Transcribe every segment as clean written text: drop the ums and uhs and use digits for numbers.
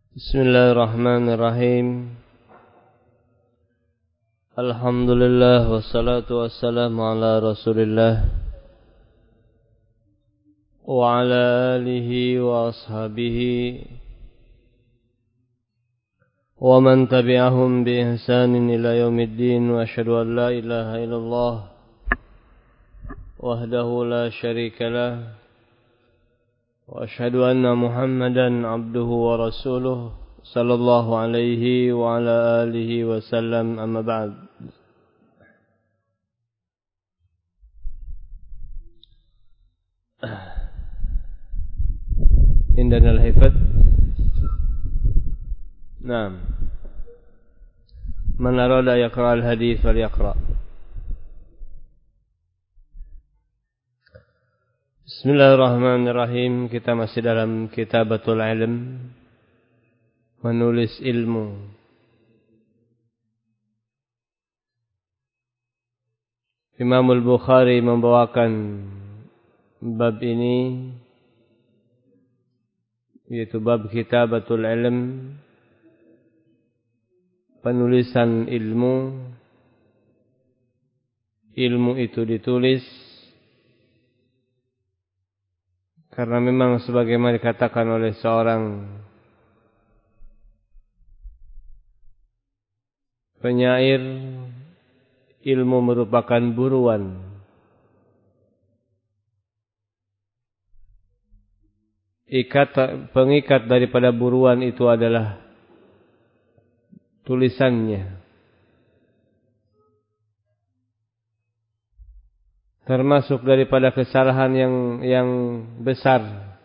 Bismillahirrahmanirrahim. Alhamdulillah wassalatu wassalamu ala Rasulillah wa ala alihi wa ashabihi wa man tabi'ahum bi ihsanin ila yaumiddin wa asyhadu an la ilaha illallah wahdahu la syarika lah wa asyhadu anna Muhammadan abduhu wa rasuluh sallallahu alaihi wa ala alihi wa sallam, amma ba'd. Indana al-hifadh. Naam. Man arada yaqra al-hadith falyaqra. Bismillahirrahmanirrahim. Kita masih dalam Kitabatul Ilm, menulis ilmu. Imam Al-Bukhari membawakan bab ini, yaitu bab Kitabatul Ilm, penulisan ilmu. Ilmu itu ditulis karena memang sebagaimana dikatakan oleh seorang penyair, ilmu merupakan buruan. Pengikat daripada buruan itu adalah tulisannya. Termasuk daripada kesalahan yang besar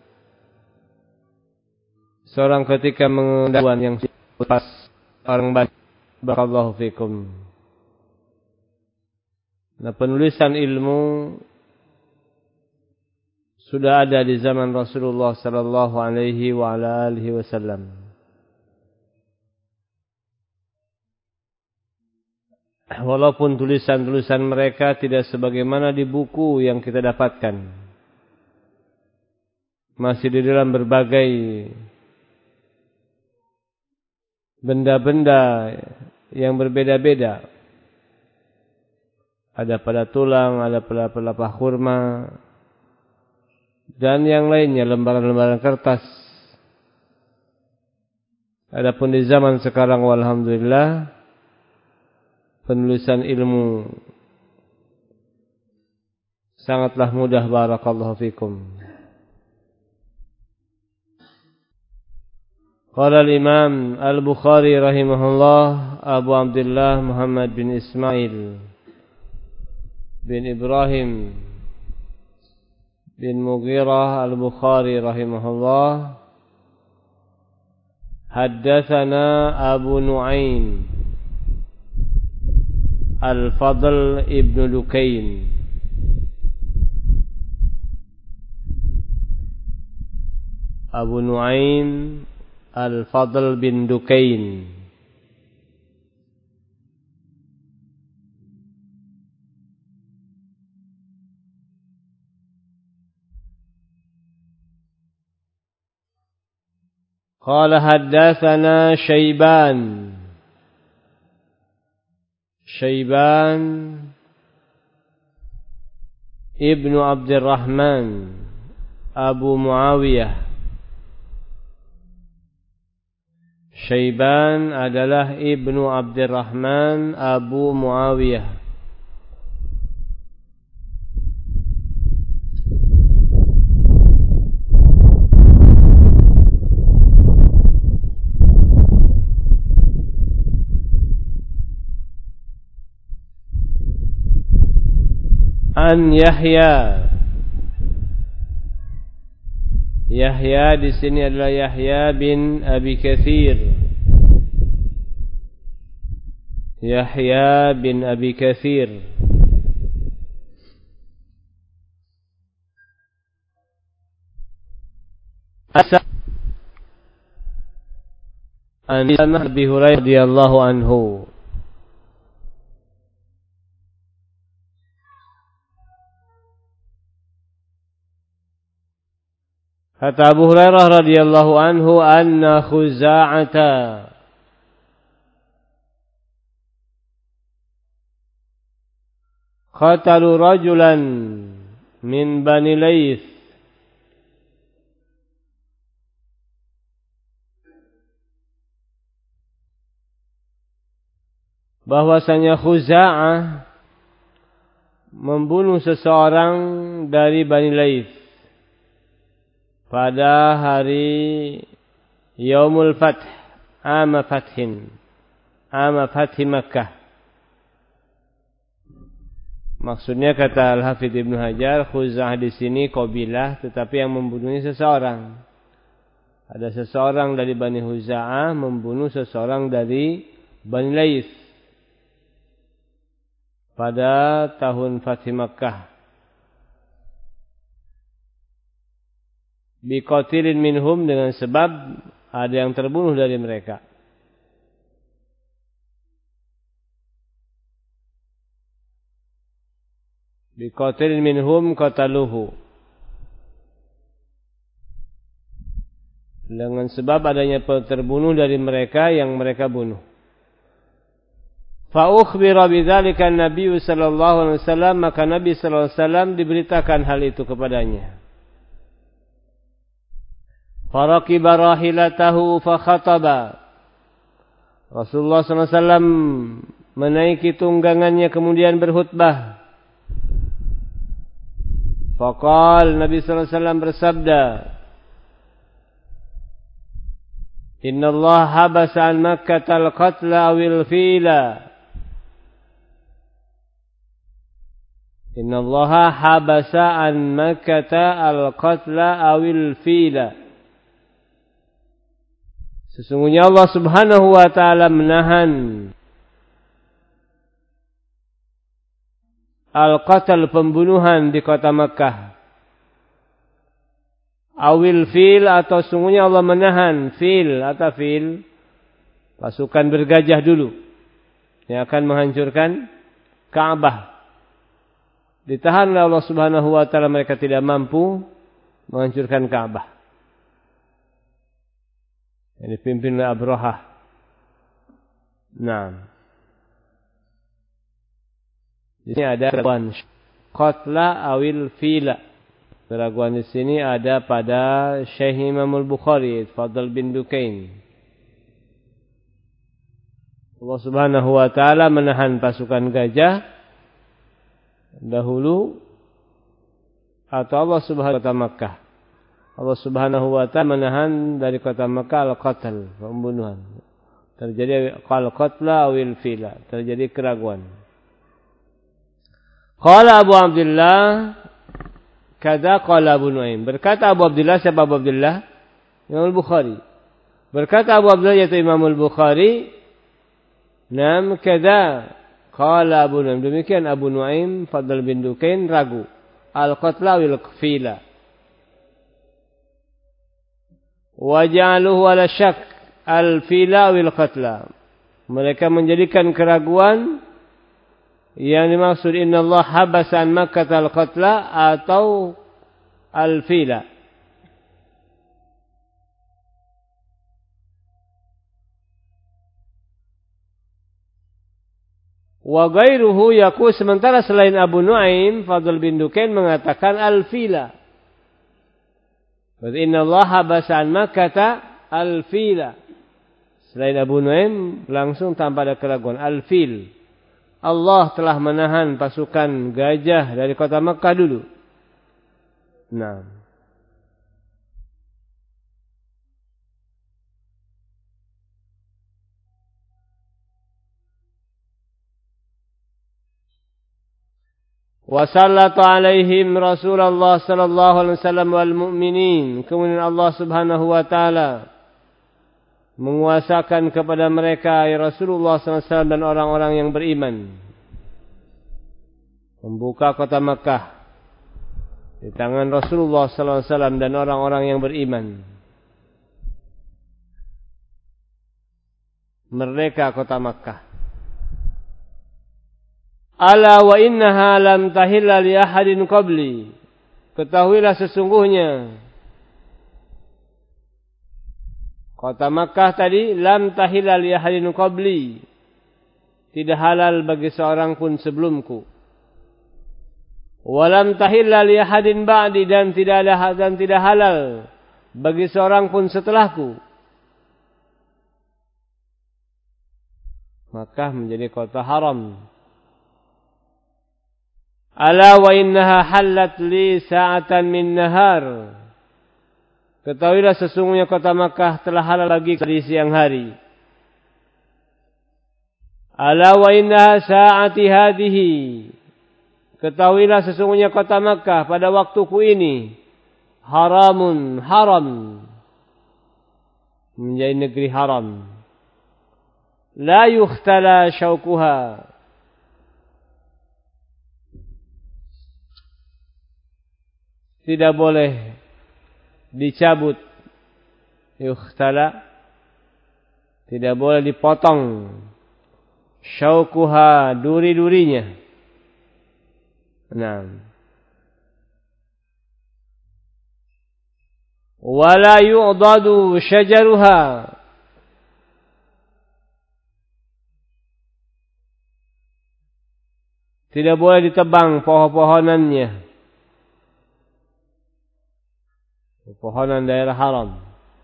seorang ketika mengendawan yang pas orang baca. Barakallahu fikum. Nah, penulisan ilmu sudah ada di zaman Rasulullah sallallahu alaihi wa ala alihi wasallam. Walaupun tulisan-tulisan mereka tidak sebagaimana di buku yang kita dapatkan, masih di dalam berbagai benda-benda yang berbeda-beda. Ada pada tulang, ada pada pelepah kurma, dan yang lainnya, lembaran-lembaran kertas. Adapun di zaman sekarang, walhamdulillah, penulisan ilmu sangatlah mudah. Barakallahu fikum. Qala al-Imam Al-Bukhari rahimahullah, Abu Abdullah Muhammad bin Ismail bin Ibrahim bin Mughirah Al-Bukhari rahimahullah, haddatsana Abu Nu'aim Al-Fadl ibn Dukain Abu Nu'aim Al-Fadl bin Dukain qala haddatsana Syaiban ibnu Abdurrahman Abu Muawiyah. Syaiban adalah ibnu Abdurrahman Abu Muawiyah. An Yahya. Yahya di sini adalah Yahya bin Abi Katsir. Yahya bin Abi Katsir. An Abi Hurairah radhiyallahu anhu. Kata Abu Hurairah radhiyallahu anhu, anna Khuza'ata qatalu rajulan min Bani Laits bahwasanya Khuza'ah membunuh seseorang dari Bani Laits pada hari Yaumul Fath, Ama Fathi Makkah. Maksudnya kata Al-Hafidz Ibnu Hajar, Khuza'ah di sini qabilah, tetapi yang membunuhnya seseorang. Ada seseorang dari Bani Khuza'ah membunuh seseorang dari Bani Laits pada tahun Fathi Makkah. Biqatilin minhum, dengan sebab ada yang terbunuh dari mereka. Biqatilin minhum qataluhu, dengan sebab adanya terbunuh dari mereka yang mereka bunuh. Fa ukhbira bidzalika an-nabiy sallallahu alaihi wasallam, maka Nabi sallallahu alaihi wasallam diberitakan hal itu kepadanya. Faraqiba rahilatahu fa khataba. Rasulullah SAW menaiki tunggangannya kemudian berkhutbah. Faqal, Nabi SAW bersabda, Inna Allah habasa an Makkah al-qatla awil fila. Inna Allah habasa an Makkah al-qatla awil fila. Sesungguhnya Allah Subhanahu wa ta'ala menahan al-qatal, pembunuhan di kota Makkah. Awil fil, atau sesungguhnya Allah menahan fil atau fil, pasukan bergajah dulu yang akan menghancurkan Ka'bah. Ditahan oleh Allah Subhanahu wa ta'ala, mereka tidak mampu menghancurkan Ka'bah. Yang dipimpin oleh Abrahah. Nah, di sini ada keraguan qatla awil fila. Keraguan di sini ada pada Syekh Imam Al-Bukhari, Fadl bin Dukain. Allah Subhanahu wa ta'ala menahan pasukan gajah dahulu, atau Allah Subhanahu wa ta'ala Makkah. Allah Subhanahu wa ta'ala menahan dari kota Makkah al-qatl, pembunuhan. Terjadi al-qatla awil fila, terjadi keraguan. Qala Abu Abdullah, kada qala Abu Nuaim. Berkata Abu Abdullah, siapa Abu Abdullah? Imam Al-Bukhari. Berkata Abu Abdullah, yaitu Imam Al-Bukhari, nam kada qala Abu Nuaim. Demikian Abu Nuaim, Fadl bin Dukain ragu. Al-qatla awil fila. Waja'aluhu ala syak al-fila wal qatla. Mereka menjadikan keraguan yang dimaksud innallaha habasa an Makkah al-qatla atau al-fila. Wa ghairuhu yaqul, sementara selain Abu Nuaim, Fadl bin Dukain mengatakan al-fila. Inna Allah habasa an Makkah al-fila. Selain Abu Nuaim langsung tanpa ada keraguan, al-fil. Allah telah menahan pasukan gajah dari kota Makkah dulu. Nah. Wa sallatu alaihim Rasulullah sallallahu alaihi wasallam wal mu'minin. Kemudian Allah Subhanahu wa taala menguasakan kepada mereka ya Rasulullah sallallahu alaihi wasallam dan orang-orang yang beriman. Membuka kota Makkah di tangan Rasulullah sallallahu alaihi wasallam dan orang-orang yang beriman. Merdeka kota Makkah. Ala wa innaha lam tahilla li ahadin qabli. Ketahuilah sesungguhnya Kota Makkah tadi lam tahilla li ahadin qabli. Tidak halal bagi seorang pun sebelumku. Walam tahilla li ahadin ba'di, dan tidak halal bagi seorang pun setelahku. Makkah menjadi kota haram. Ala wa innaha halat li sa'atan min nahar. Ketahuilah sesungguhnya kota Makkah telah halal bagi di siang hari. Ala wa innaha sa'ati hadihi. Ketahuilah sesungguhnya kota Makkah pada waktuku ini haramun, haram. Menjadi negeri haram. La yukhtala syaukuha. Tidak boleh dicabut. Yukhtala. Tidak boleh dipotong. Syaukuha, duri-durinya. Nah. Wala yu'dadu syajaruha. Tidak boleh ditebang pohon-pohonannya. Pohonan daerah haram.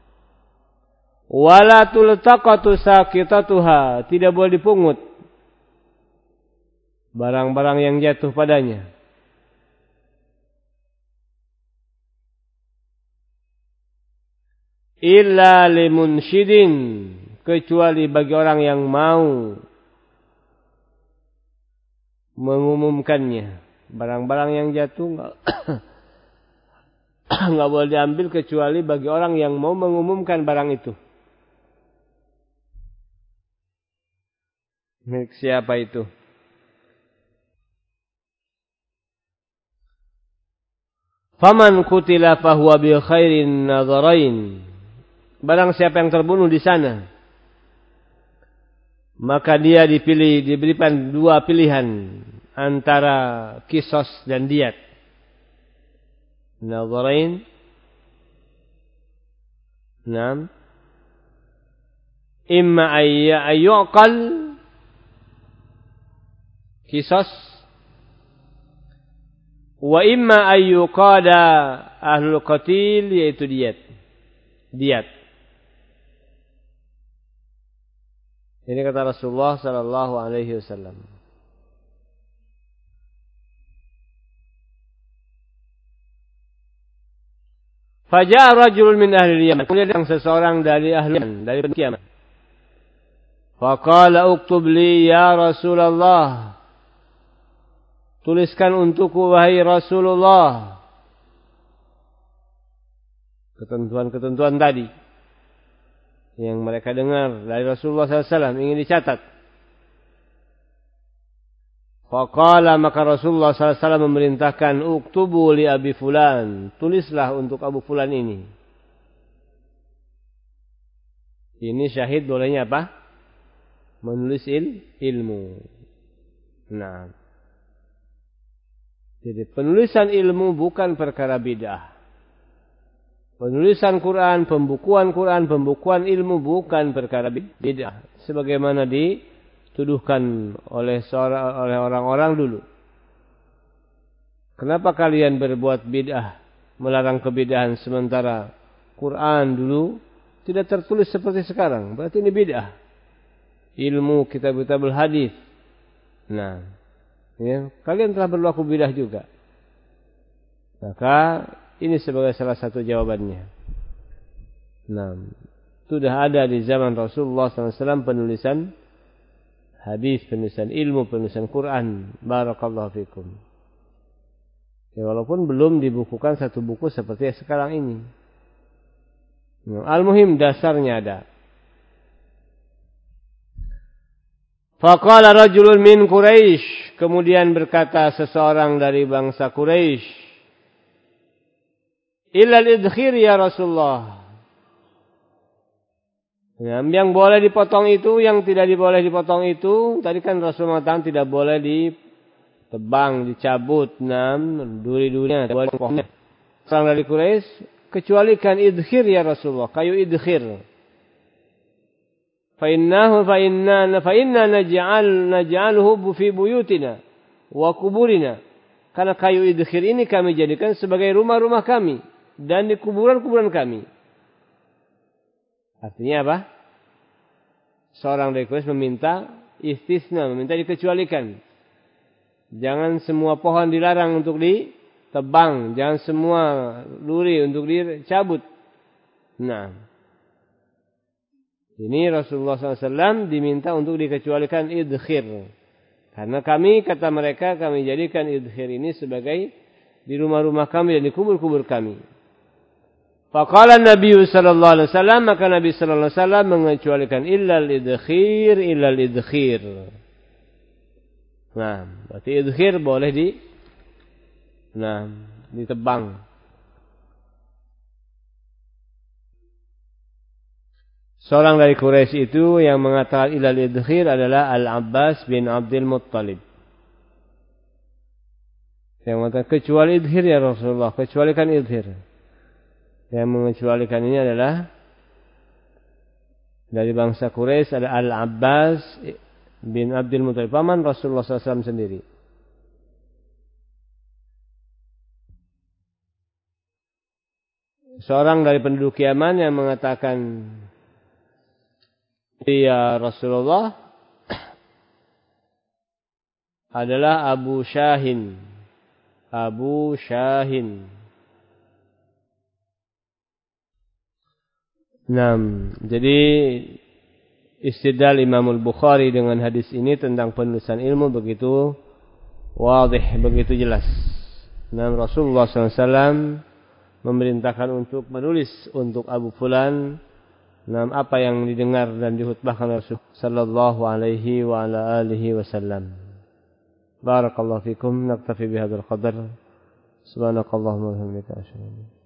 Wala tultaqatu saqitatuha. Tidak boleh dipungut barang-barang yang jatuh padanya. Illa limunsyidin, kecuali bagi orang yang mau mengumumkannya. Barang-barang yang jatuh enggak boleh diambil kecuali bagi orang yang mau mengumumkan barang itu. Milik siapa itu? Faman qutila fahuwa bi khairin nadharain. Barang siapa yang terbunuh di sana, maka dia diberikan dua pilihan antara qisas dan diyat. Nadharain. Naam. Imma ayyuqal qisas wa imma ayyuqada ahlul qatil, yaitu diyat. Ini kata Rasulullah sallallahu alaihi wasallam. Faja'a rajulun min ahli Yaman. Kemudian seseorang dari ahli Yaman, dari penduduk Yaman. Faqala uktub li ya Rasulullah. Tuliskan untukku wahai Rasulullah. Ketentuan-ketentuan tadi yang mereka dengar dari Rasulullah SAW ingin dicatat. Faqala, maka Rasulullah SAW memerintahkan, uktubu li Abi Fulan, tulislah untuk Abu Fulan ini. Ini syahid bolehnya apa? Menulis ilmu. Nah, jadi penulisan ilmu bukan perkara bid'ah. Penulisan Quran, pembukuan ilmu bukan perkara bid'ah. Sebagaimana dituduhkan oleh orang-orang dulu. Kenapa kalian berbuat bid'ah, melarang kebid'ahan, sementara Quran dulu tidak tertulis seperti sekarang? Berarti ini bid'ah. Ilmu kitab-kitab hadis. Nah, ya, kalian telah berlaku bid'ah juga. Maka ini sebagai salah satu jawabannya. Nah, sudah ada di zaman Rasulullah SAW penulisan hadis, penulisan ilmu, penulisan Quran. Barakallahu fikum. Ya, walaupun belum dibukukan satu buku seperti yang sekarang ini. Nah, al-muhim dasarnya ada. Faqala rajulun min Quraisy. Kemudian berkata seseorang dari bangsa Quraisy. Illal idkhir ya Rasulullah. Ya, yang boleh dipotong itu, yang tidak boleh dipotong itu. Tadi kan Rasulullah mengatakan tidak boleh ditebang, dicabut, duri-durinya, boleh pohonnya. Orang dari Quraisy, kecualikan idkhir ya Rasulullah, kayu idkhir. fa inna naj'aluhu fi buyutina wa kuburina. Karena kayu idkhir ini kami jadikan sebagai rumah-rumah kami dan di kuburan-kuburan kami. Artinya apa? Seorang dari Quraisy meminta istisna, meminta dikecualikan. Jangan semua pohon dilarang untuk ditebang, jangan semua duri untuk dicabut. Nah, ini Rasulullah SAW diminta untuk dikecualikan idkhir. Karena kami, kata mereka, kami jadikan idkhir ini sebagai di rumah-rumah kami dan di kubur-kubur kami. Faqala Nabi sallallahu alaihi wasallam, maka Nabi sallallahu alaihi wasallam mengecualikan illal idkhir. Nah, berarti idkhir boleh ditebang. Seorang dari Quraisy itu yang mengatakan illal idkhir adalah Al-Abbas bin Abdul Muttalib. Yang mengatakan kecuali idkhir ya Rasulullah, kecualikan idkhir. Yang mengecualikan ini adalah dari bangsa Quraisy ada Al-Abbas bin Abdul Muttalib, paman Rasulullah SAW sendiri. Seorang dari penduduk Yaman yang mengatakan, ya Rasulullah, adalah Abu Syahin. Nah, jadi istidlal Imam Al-Bukhari dengan hadis ini tentang penulisan ilmu begitu wadih, begitu jelas. Nah, Rasulullah SAW memerintahkan untuk menulis untuk Abu Fulan apa yang didengar dan dihutbahkan Rasulullah sallallahu alaihi wa ala alihi wasallam. Barakallahu fikum, naktafi bihadzal qadar. Subhanakallahumma wa bihamdika asyhadu